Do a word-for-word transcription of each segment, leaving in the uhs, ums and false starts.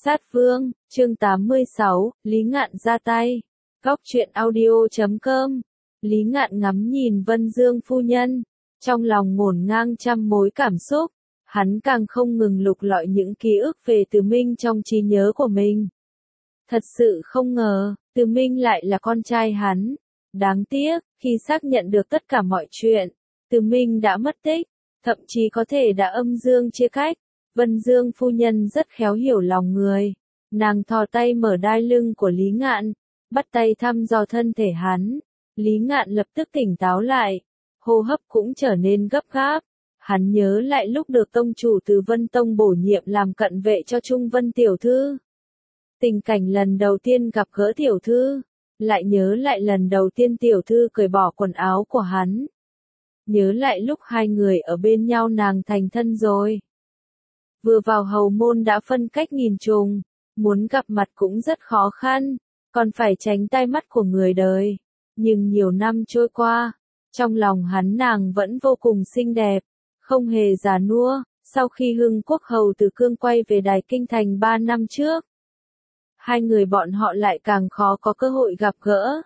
Sát Vương, chương tám mươi sáu, Lý Ngạn ra tay. Góc truyện audio chấm com. Lý Ngạn ngắm nhìn Vân Dương phu nhân, trong lòng ngổn ngang trăm mối cảm xúc. Hắn càng không ngừng lục lọi những ký ức về Từ Minh trong trí nhớ của mình. Thật sự không ngờ, Từ Minh lại là con trai hắn. Đáng tiếc, khi xác nhận được tất cả mọi chuyện, Từ Minh đã mất tích, thậm chí có thể đã âm dương chia cách. Vân Dương phu nhân rất khéo hiểu lòng người. Nàng thò tay mở đai lưng của Lý Ngạn, bắt tay thăm dò thân thể hắn. Lý Ngạn lập tức tỉnh táo lại, hô hấp cũng trở nên gấp gáp. Hắn nhớ lại lúc được tông chủ từ Vân Tông bổ nhiệm làm cận vệ cho Trung Vân tiểu thư. Tình cảnh lần đầu tiên gặp gỡ tiểu thư, lại nhớ lại lần đầu tiên tiểu thư cởi bỏ quần áo của hắn. Nhớ lại lúc hai người ở bên nhau nàng thành thân rồi. Vừa vào hầu môn đã phân cách nghìn trùng, muốn gặp mặt cũng rất khó khăn, còn phải tránh tai mắt của người đời. Nhưng nhiều năm trôi qua, trong lòng hắn nàng vẫn vô cùng xinh đẹp, không hề già nua. Sau khi Hưng Quốc hầu từ Cương quay về Đài Kinh Thành ba năm trước, hai người bọn họ lại càng khó có cơ hội gặp gỡ.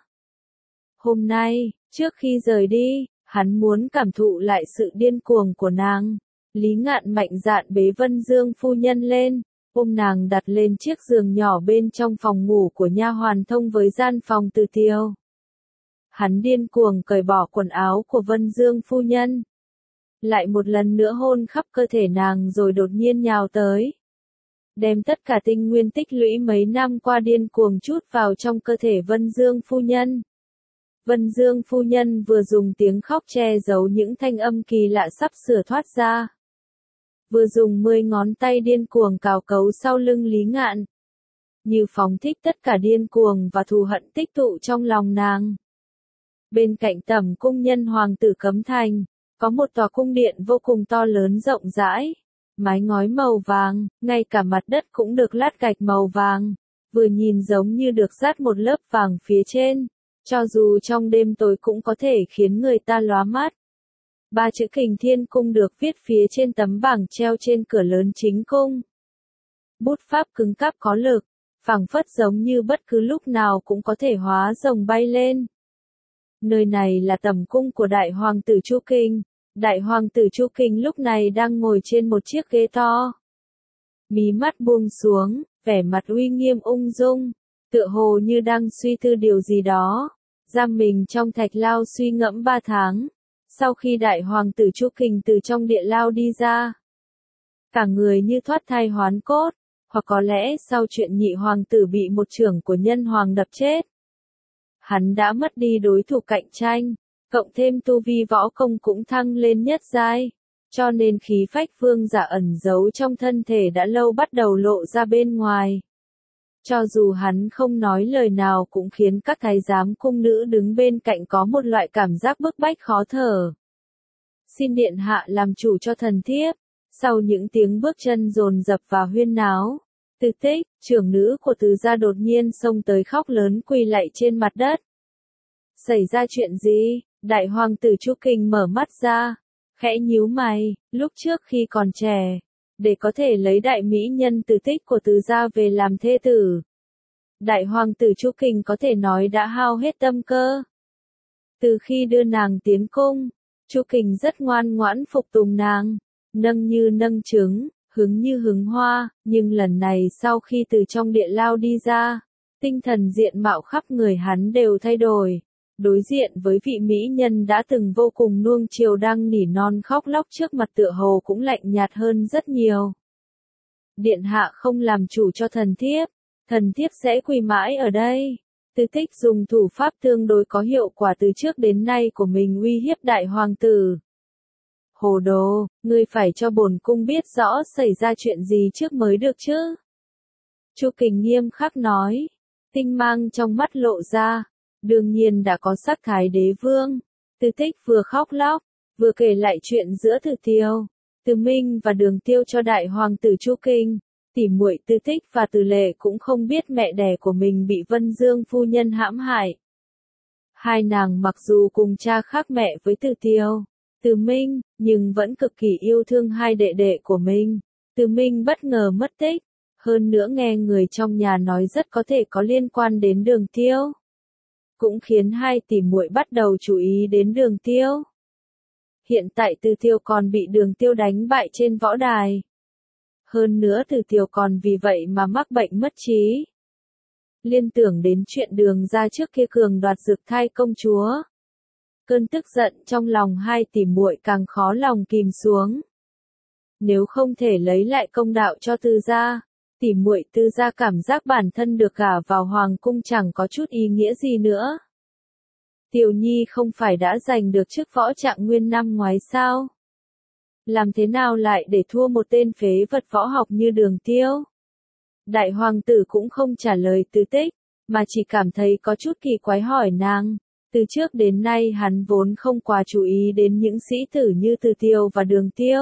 Hôm nay, trước khi rời đi, hắn muốn cảm thụ lại sự điên cuồng của nàng. Lý Ngạn mạnh dạn bế Vân Dương phu nhân lên, ôm nàng đặt lên chiếc giường nhỏ bên trong phòng ngủ của nha hoàn thông với gian phòng Từ Tiều. Hắn điên cuồng cởi bỏ quần áo của Vân Dương phu nhân, lại một lần nữa hôn khắp cơ thể nàng rồi đột nhiên nhào tới, đem tất cả tinh nguyên tích lũy mấy năm qua điên cuồng trút vào trong cơ thể Vân Dương phu nhân. Vân Dương phu nhân vừa dùng tiếng khóc che giấu những thanh âm kỳ lạ sắp sửa thoát ra, vừa dùng mười ngón tay điên cuồng cào cấu sau lưng Lý Ngạn, như phóng thích tất cả điên cuồng và thù hận tích tụ trong lòng nàng. Bên cạnh Tẩm cung nhân hoàng tử Cấm Thành, có một tòa cung điện vô cùng to lớn rộng rãi, mái ngói màu vàng, ngay cả mặt đất cũng được lát gạch màu vàng, vừa nhìn giống như được dát một lớp vàng phía trên, cho dù trong đêm tối cũng có thể khiến người ta lóa mắt. Ba chữ Kình Thiên Cung được viết phía trên tấm bảng treo trên cửa lớn chính cung. Bút pháp cứng cáp có lực, phảng phất giống như bất cứ lúc nào cũng có thể hóa rồng bay lên. Nơi này là tẩm cung của Đại Hoàng tử Chu Kình. Đại Hoàng tử Chu Kình lúc này đang ngồi trên một chiếc ghế to. Mí mắt buông xuống, vẻ mặt uy nghiêm ung dung, tựa hồ như đang suy tư điều gì đó. Giam mình trong thạch lao suy ngẫm ba tháng. Sau khi Đại Hoàng tử Chu Kình từ trong địa lao đi ra, cả người như thoát thai hoán cốt, hoặc có lẽ sau chuyện nhị hoàng tử bị một trưởng của nhân hoàng đập chết, hắn đã mất đi đối thủ cạnh tranh, cộng thêm tu vi võ công cũng thăng lên nhất giai, cho nên khí phách vương giả ẩn giấu trong thân thể đã lâu bắt đầu lộ ra bên ngoài. Cho dù hắn không nói lời nào cũng khiến các thái giám cung nữ đứng bên cạnh có một loại cảm giác bức bách khó thở. Xin điện hạ làm chủ cho thần thiếp. Sau những tiếng bước chân dồn dập và huyên náo, Từ Tích, trưởng nữ của Từ gia đột nhiên xông tới khóc lớn quỳ lạy trên mặt đất. Xảy ra chuyện gì? Đại Hoàng tử Chu Kình mở mắt ra, khẽ nhíu mày. Lúc trước khi còn trẻ, để có thể lấy đại mỹ nhân Từ Tích của Từ gia về làm thê tử, Đại Hoàng tử Chu Kình có thể nói đã hao hết tâm cơ. Từ khi đưa nàng tiến cung, Chu Kình rất ngoan ngoãn phục tùng nàng, nâng như nâng trứng, hứng như hứng hoa, nhưng lần này sau khi từ trong địa lao đi ra, tinh thần diện mạo khắp người hắn đều thay đổi. Đối diện với vị mỹ nhân đã từng vô cùng nuông chiều đang nỉ non khóc lóc trước mặt tựa hồ cũng lạnh nhạt hơn rất nhiều. Điện hạ không làm chủ cho thần thiếp, thần thiếp sẽ quỳ mãi ở đây. Từ Tích dùng thủ pháp tương đối có hiệu quả từ trước đến nay của mình uy hiếp Đại Hoàng tử. Hồ đồ, ngươi phải cho bổn cung biết rõ xảy ra chuyện gì trước mới được chứ. Chu Kình nghiêm khắc nói, tinh mang trong mắt lộ ra, đương nhiên đã có sắc thái đế vương. Từ Tích vừa khóc lóc, vừa kể lại chuyện giữa Từ Tiều, Từ Minh và Đường Tiêu cho Đại Hoàng tử Chu Kình. Tỉ muội Từ Tích và Từ Lệ cũng không biết mẹ đẻ của mình bị Vân Dương phu nhân hãm hại. Hai nàng mặc dù cùng cha khác mẹ với Từ Tiều, Từ Minh, nhưng vẫn cực kỳ yêu thương hai đệ đệ của mình. Từ Minh bất ngờ mất tích, Hơn nữa nghe người trong nhà nói rất có thể có liên quan đến Đường Tiêu. Cũng khiến hai tỷ muội bắt đầu chú ý đến Đường Tiêu. Hiện tại Từ Tiêu còn bị Đường Tiêu đánh bại trên võ đài. Hơn nữa Từ Tiêu còn vì vậy mà mắc bệnh mất trí. Liên tưởng đến chuyện Đường gia trước kia cường đoạt Dược Thai công chúa. Cơn tức giận trong lòng hai tỷ muội càng khó lòng kìm xuống. Nếu không thể lấy lại công đạo cho Từ gia, tỷ muội Từ gia cảm giác bản thân được gả vào hoàng cung chẳng có chút ý nghĩa gì nữa. Tiểu Nhi không phải đã giành được chức võ trạng nguyên năm ngoái sao? Làm thế nào lại để thua một tên phế vật võ học như Đường Tiêu? Đại hoàng tử cũng không trả lời Từ Tích, mà chỉ cảm thấy có chút kỳ quái hỏi nàng. Từ trước đến nay hắn vốn không quá chú ý đến những sĩ tử như Từ Tiêu và Đường Tiêu.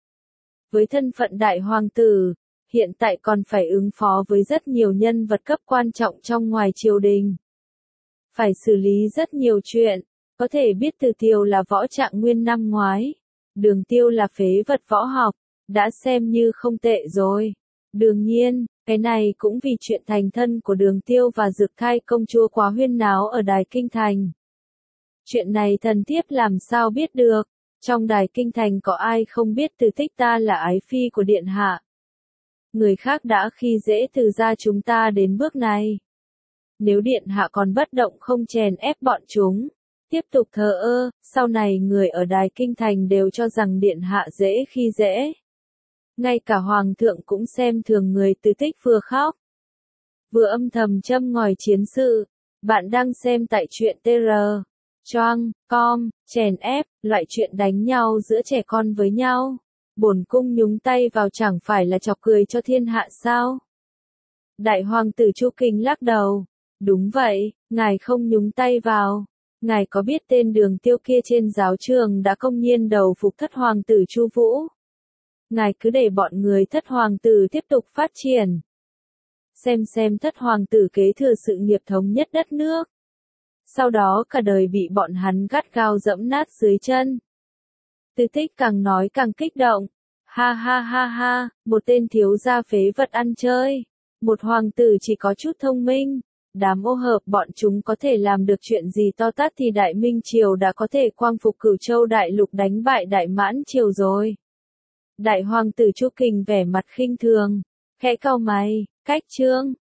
Với thân phận đại hoàng tử, hiện tại còn phải ứng phó với rất nhiều nhân vật cấp quan trọng trong ngoài triều đình. Phải xử lý rất nhiều chuyện, có thể biết Từ Tiêu là võ trạng nguyên năm ngoái. Đường Tiêu là phế vật võ học, đã xem như không tệ rồi. Đương nhiên, cái này cũng vì chuyện thành thân của Đường Tiêu và Dược Thai công chúa quá huyên náo ở Đài Kinh Thành. Chuyện này thần thiếp làm sao biết được, trong Đài Kinh Thành có ai không biết Từ Tích ta là ái phi của Điện Hạ. Người khác đã khi dễ Từ gia chúng ta đến bước này. Nếu Điện Hạ còn bất động không chèn ép bọn chúng, tiếp tục thờ ơ, sau này người ở Đài Kinh Thành đều cho rằng Điện Hạ dễ khi dễ. Ngay cả Hoàng thượng cũng xem thường người Từ Tích vừa khóc, vừa âm thầm châm ngòi chiến sự. Bạn đang xem tại truyện tê rờ choang com, chèn ép, loại chuyện đánh nhau giữa trẻ con với nhau. Bổn cung nhúng tay vào chẳng phải là chọc cười cho thiên hạ sao? Đại hoàng tử Chu Kinh lắc đầu. Đúng vậy, ngài không nhúng tay vào. Ngài có biết tên Đường Tiêu kia trên giáo trường đã công nhiên đầu phục thất hoàng tử Chu Vũ? Ngài cứ để bọn người thất hoàng tử tiếp tục phát triển. Xem xem thất hoàng tử kế thừa sự nghiệp thống nhất đất nước. Sau đó cả đời bị bọn hắn gắt gao dẫm nát dưới chân. Từ Tích càng nói càng kích động. Ha ha ha ha, một tên thiếu gia phế vật ăn chơi. Một hoàng tử chỉ có chút thông minh. Đám ô hợp bọn chúng có thể làm được chuyện gì to tát thì Đại Minh Triều đã có thể quang phục Cửu Châu Đại Lục đánh bại Đại Mãn Triều rồi. Đại hoàng tử Chu Kình vẻ mặt khinh thường, khẽ cau mày, cách chương.